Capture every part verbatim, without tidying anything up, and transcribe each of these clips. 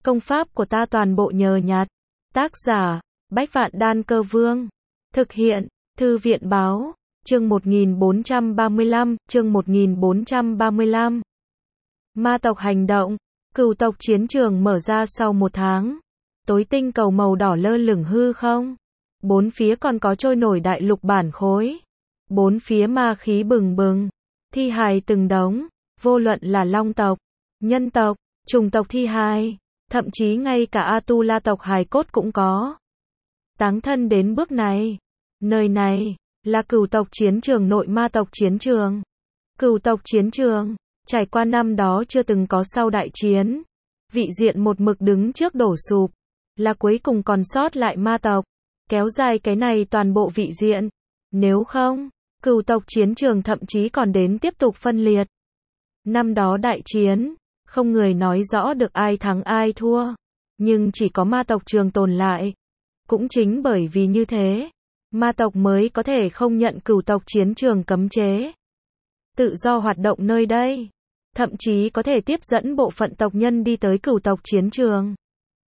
Công pháp của ta toàn bộ nhờ nhặt. Tác giả, Bách Vạn Đan Cơ Vương. Thực hiện, Thư viện Báo. Chương một nghìn bốn trăm ba mươi lăm, chương một nghìn bốn trăm ba mươi lăm. Ma tộc hành động. Cửu tộc chiến trường mở ra sau một tháng. Tối tinh cầu màu đỏ lơ lửng hư không. Bốn phía còn có trôi nổi đại lục bản khối. Bốn phía ma khí bừng bừng. Thi hài từng đống. Vô luận là long tộc, nhân tộc, trùng tộc thi hài. Thậm chí ngay cả Atula tộc hài cốt cũng có. Táng thân đến bước này. Nơi này là cửu tộc chiến trường, nội ma tộc chiến trường. Cửu tộc chiến trường, trải qua năm đó chưa từng có sau đại chiến. Vị diện một mực đứng trước đổ sụp. Là cuối cùng còn sót lại ma tộc. Kéo dài cái này toàn bộ vị diện. Nếu không, cửu tộc chiến trường thậm chí còn đến tiếp tục phân liệt. Năm đó đại chiến, không người nói rõ được ai thắng ai thua. Nhưng chỉ có ma tộc trường tồn lại. Cũng chính bởi vì như thế, ma tộc mới có thể không nhận cửu tộc chiến trường cấm chế. Tự do hoạt động nơi đây. Thậm chí có thể tiếp dẫn bộ phận tộc nhân đi tới cửu tộc chiến trường.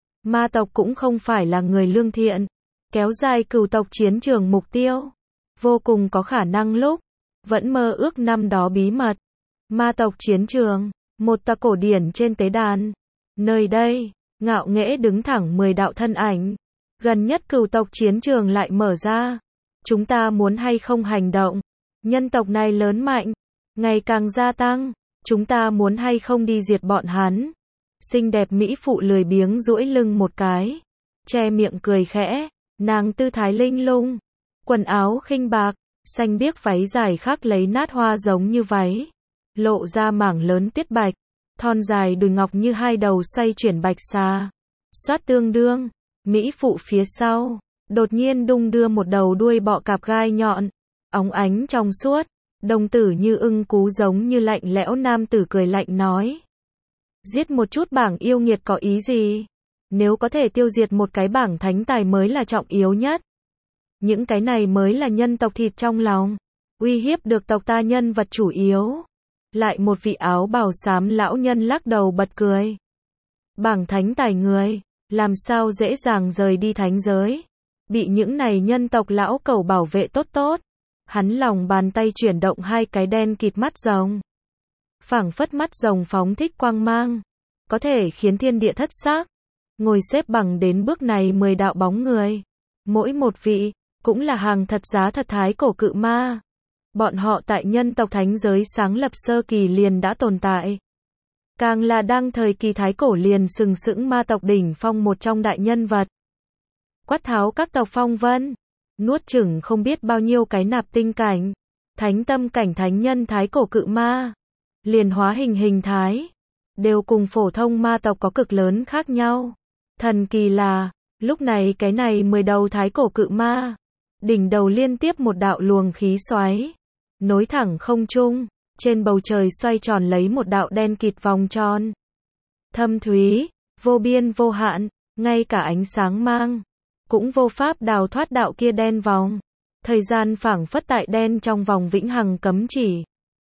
Ma tộc cũng không phải là người lương thiện. Kéo dài cửu tộc chiến trường mục tiêu. Vô cùng có khả năng lúc vẫn mơ ước năm đó bí mật. Ma tộc chiến trường, một tòa cổ điển trên tế đàn. Nơi đây, ngạo nghễ đứng thẳng mười đạo thân ảnh. Gần nhất cửu tộc chiến trường lại mở ra. Chúng ta muốn hay không hành động? Nhân tộc này lớn mạnh, ngày càng gia tăng. Chúng ta muốn hay không đi diệt bọn hắn? Xinh đẹp mỹ phụ lười biếng duỗi lưng một cái, che miệng cười khẽ. Nàng tư thái linh lung, quần áo khinh bạc, xanh biếc váy dài khắc lấy nát hoa giống như váy, lộ ra mảng lớn tiết bạch, thon dài đùi ngọc như hai đầu xoay chuyển bạch xà. Xoát tương đương, mỹ phụ phía sau, đột nhiên đung đưa một đầu đuôi bọ cạp gai nhọn, óng ánh trong suốt, đồng tử như ưng cú giống như lạnh lẽo. Nam tử cười lạnh nói: giết một chút bảng yêu nghiệt có ý gì? Nếu có thể tiêu diệt một cái bảng thánh tài mới là trọng yếu nhất. Những cái này mới là nhân tộc thịt trong lòng. Uy hiếp được tộc ta nhân vật chủ yếu. Lại một vị áo bào xám lão nhân lắc đầu bật cười. Bảng thánh tài người, làm sao dễ dàng rời đi thánh giới. Bị những này nhân tộc lão cẩu bảo vệ tốt tốt. Hắn lòng bàn tay chuyển động hai cái đen kịt mắt rồng. Phảng phất mắt rồng phóng thích quang mang. Có thể khiến thiên địa thất xác. Ngồi xếp bằng đến bước này mười đạo bóng người. Mỗi một vị, cũng là hàng thật giá thật thái cổ cự ma. Bọn họ tại nhân tộc thánh giới sáng lập sơ kỳ liền đã tồn tại. Càng là đang thời kỳ thái cổ liền sừng sững ma tộc đỉnh phong một trong đại nhân vật. Quát tháo các tộc phong vân. Nuốt chửng không biết bao nhiêu cái nạp tinh cảnh. Thánh tâm cảnh thánh nhân thái cổ cự ma. Liền hóa hình hình thái. Đều cùng phổ thông ma tộc có cực lớn khác nhau. Thần kỳ là, lúc này cái này mười đầu thái cổ cự ma. Đỉnh đầu liên tiếp một đạo luồng khí xoáy. Nối thẳng không trung. Trên bầu trời xoay tròn lấy một đạo đen kịt vòng tròn. Thâm thúy, vô biên vô hạn, ngay cả ánh sáng mang. Cũng vô pháp đào thoát đạo kia đen vòng. Thời gian phảng phất tại đen trong vòng vĩnh hằng cấm chỉ.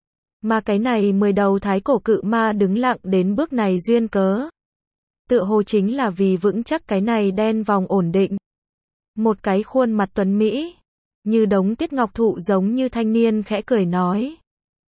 Mà cái này mười đầu thái cổ cự ma đứng lặng đến bước này duyên cớ. Tựa hồ chính là vì vững chắc cái này đen vòng ổn định. Một cái khuôn mặt tuấn mỹ, như đống tiết ngọc thụ giống như thanh niên khẽ cười nói.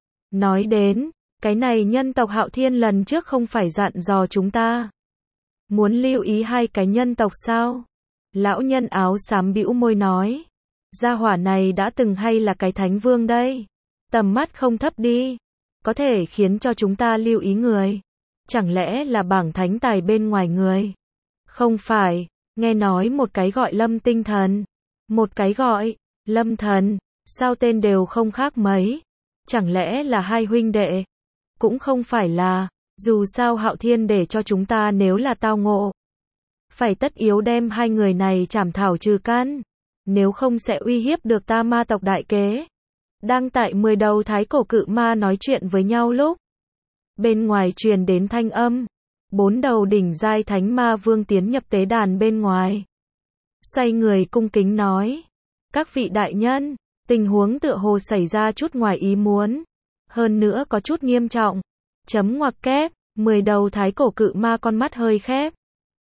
Nói đến, cái này nhân tộc Hạo Thiên lần trước không phải dặn dò chúng ta. Muốn lưu ý hai cái nhân tộc sao? Lão nhân áo xám bĩu môi nói. Gia hỏa này đã từng hay là cái thánh vương đây. Tầm mắt không thấp đi. Có thể khiến cho chúng ta lưu ý người. Chẳng lẽ là bảng thánh tài bên ngoài người? Không phải, nghe nói một cái gọi Lâm Tinh Thần. Một cái gọi Lâm Thần. Sao tên đều không khác mấy? Chẳng lẽ là hai huynh đệ? Cũng không phải là, dù sao Hạo Thiên để cho chúng ta nếu là tao ngộ. Phải tất yếu đem hai người này trảm thảo trừ căn. Nếu không sẽ uy hiếp được ta ma tộc đại kế. Đang tại mười đầu thái cổ cự ma nói chuyện với nhau lúc. Bên ngoài truyền đến thanh âm. Bốn đầu đỉnh giai thánh ma vương tiến nhập tế đàn bên ngoài. Xoay người cung kính nói. Các vị đại nhân, tình huống tựa hồ xảy ra chút ngoài ý muốn. Hơn nữa có chút nghiêm trọng. Chấm ngoặc kép, mười đầu thái cổ cự ma con mắt hơi khép.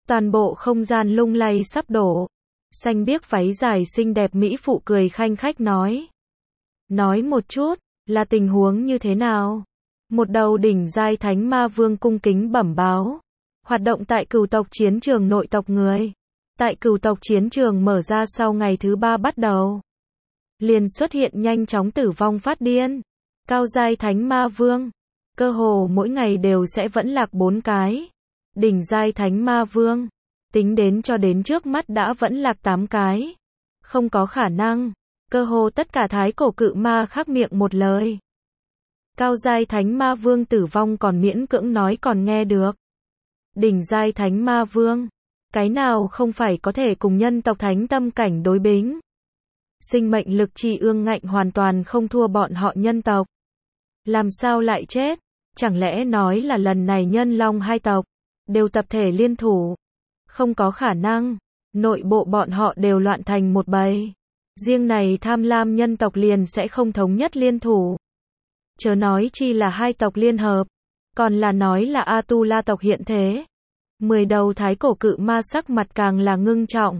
Toàn bộ không gian lung lay sắp đổ. Xanh biếc váy dài xinh đẹp mỹ phụ cười khanh khách nói. Nói một chút, là tình huống như thế nào? Một đầu đỉnh giai thánh ma vương cung kính bẩm báo. Hoạt động tại cửu tộc chiến trường nội tộc người. Tại cửu tộc chiến trường mở ra sau ngày thứ ba bắt đầu. Liền xuất hiện nhanh chóng tử vong phát điên. Cao giai thánh ma vương. Cơ hồ mỗi ngày đều sẽ vẫn lạc bốn cái. Đỉnh giai thánh ma vương. Tính đến cho đến trước mắt đã vẫn lạc tám cái. Không có khả năng. Cơ hồ tất cả thái cổ cự ma khắc miệng một lời. Cao giai thánh ma vương tử vong còn miễn cưỡng nói còn nghe được. Đỉnh giai thánh ma vương. Cái nào không phải có thể cùng nhân tộc thánh tâm cảnh đối bính. Sinh mệnh lực trì ương ngạnh hoàn toàn không thua bọn họ nhân tộc. Làm sao lại chết? Chẳng lẽ nói là lần này nhân long hai tộc đều tập thể liên thủ? Không có khả năng. Nội bộ bọn họ đều loạn thành một bầy. Riêng này tham lam nhân tộc liền sẽ không thống nhất liên thủ. Chớ nói chi là hai tộc liên hợp. Còn là nói là Atula tộc hiện thế. Mười đầu thái cổ cự ma sắc mặt càng là ngưng trọng.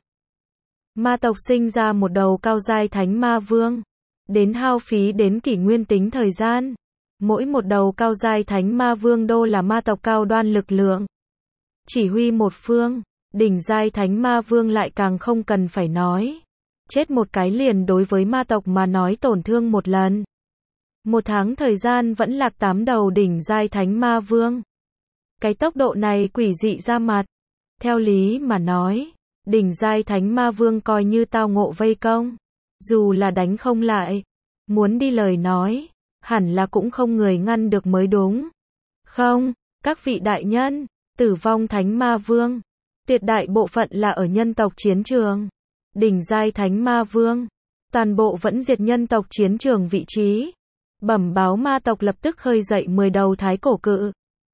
Ma tộc sinh ra một đầu cao giai thánh ma vương. Đến hao phí đến kỷ nguyên tính thời gian. Mỗi một đầu cao giai thánh ma vương đô là ma tộc cao đoan lực lượng. Chỉ huy một phương. Đỉnh giai thánh ma vương lại càng không cần phải nói. Chết một cái liền đối với ma tộc mà nói tổn thương một lần. Một tháng thời gian vẫn lạc tám đầu đỉnh giai thánh ma vương. Cái tốc độ này quỷ dị ra mặt. Theo lý mà nói, đỉnh giai thánh ma vương coi như tao ngộ vây công. Dù là đánh không lại, muốn đi lời nói, hẳn là cũng không người ngăn được mới đúng. Không, các vị đại nhân, tử vong thánh ma vương. Tuyệt đại bộ phận là ở nhân tộc chiến trường. Đỉnh giai thánh ma vương. Toàn bộ vẫn diệt nhân tộc chiến trường vị trí. Bẩm báo ma tộc lập tức khơi dậy mười đầu thái cổ cự.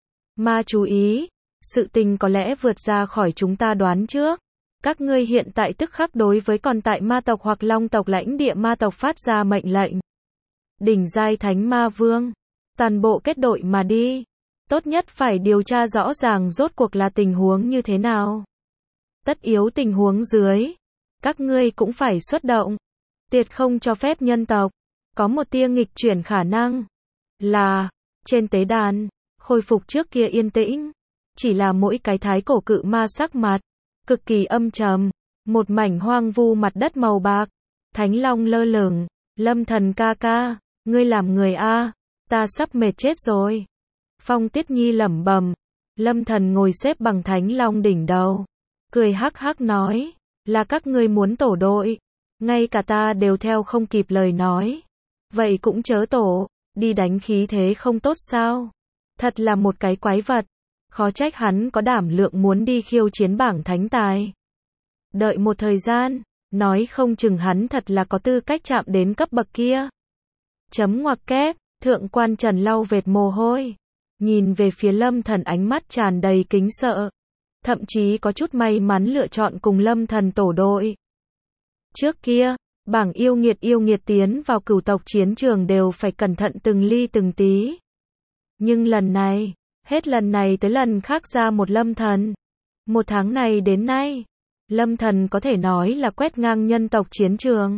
Ma chú ý, sự tình có lẽ vượt ra khỏi chúng ta đoán trước. Các ngươi hiện tại tức khắc đối với còn tại ma tộc hoặc long tộc lãnh địa ma tộc phát ra mệnh lệnh. Đỉnh giai thánh ma vương. Toàn bộ kết đội mà đi. Tốt nhất phải điều tra rõ ràng rốt cuộc là tình huống như thế nào. Tất yếu tình huống dưới. Các ngươi cũng phải xuất động. Tuyệt không cho phép nhân tộc. Có một tia nghịch chuyển khả năng. Là, trên tế đàn, khôi phục trước kia yên tĩnh. Chỉ là mỗi cái thái cổ cự ma sắc mặt. Cực kỳ âm trầm. Một mảnh hoang vu mặt đất màu bạc. Thánh long lơ lửng. Lâm thần ca ca. Ngươi làm người A. Ta sắp mệt chết rồi. Phong Tiết Nhi lẩm bẩm. Lâm thần ngồi xếp bằng thánh long đỉnh đầu. Cười hắc hắc nói. Là các ngươi muốn tổ đội. Ngay cả ta đều theo không kịp lời nói. Vậy cũng chớ tổ. Đi đánh khí thế không tốt sao. Thật là một cái quái vật. Khó trách hắn có đảm lượng muốn đi khiêu chiến bảng thánh tài. Đợi một thời gian. Nói không chừng hắn thật là có tư cách chạm đến cấp bậc kia. Chấm ngoặc kép. Thượng quan Trần lau vệt mồ hôi. Nhìn về phía Lâm thần ánh mắt tràn đầy kính sợ. Thậm chí có chút may mắn lựa chọn cùng Lâm thần tổ đội. Trước kia, bảng yêu nghiệt yêu nghiệt tiến vào cửu tộc chiến trường đều phải cẩn thận từng ly từng tí. Nhưng lần này, hết lần này tới lần khác ra một Lâm thần. Một tháng này đến nay, Lâm thần có thể nói là quét ngang nhân tộc chiến trường.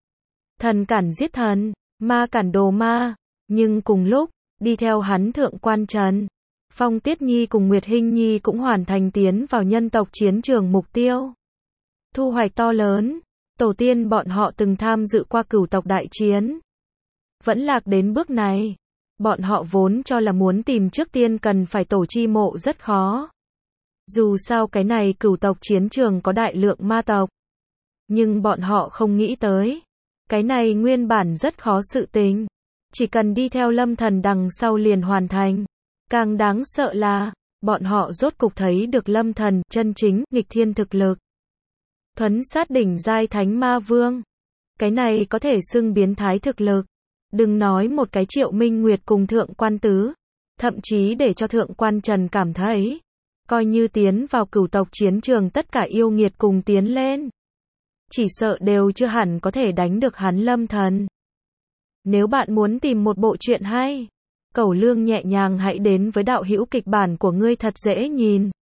Thần cản giết thần, ma cản đồ ma. Nhưng cùng lúc, đi theo hắn thượng quan Trần, Phong Tiết Nhi cùng Nguyệt Hinh Nhi cũng hoàn thành tiến vào nhân tộc chiến trường mục tiêu. Thu hoạch to lớn, tổ tiên bọn họ từng tham dự qua cửu tộc đại chiến. Vẫn lạc đến bước này, bọn họ vốn cho là muốn tìm trước tiên cần phải tổ chi mộ rất khó. Dù sao cái này cửu tộc chiến trường có đại lượng ma tộc. Nhưng bọn họ không nghĩ tới. Cái này nguyên bản rất khó sự tình. Chỉ cần đi theo Lâm thần đằng sau liền hoàn thành. Càng đáng sợ là, bọn họ rốt cục thấy được Lâm thần chân chính, nghịch thiên thực lực. Thuấn sát đỉnh giai thánh ma vương. Cái này có thể xưng biến thái thực lực. Đừng nói một cái Triệu Minh Nguyệt cùng thượng quan tứ. Thậm chí để cho thượng quan Trần cảm thấy. Coi như tiến vào cửu tộc chiến trường tất cả yêu nghiệt cùng tiến lên. Chỉ sợ đều chưa hẳn có thể đánh được hắn Lâm thần. Nếu bạn muốn tìm một bộ truyện hay, Cẩu Lương nhẹ nhàng hãy đến với đạo hữu kịch bản của ngươi thật dễ nhìn.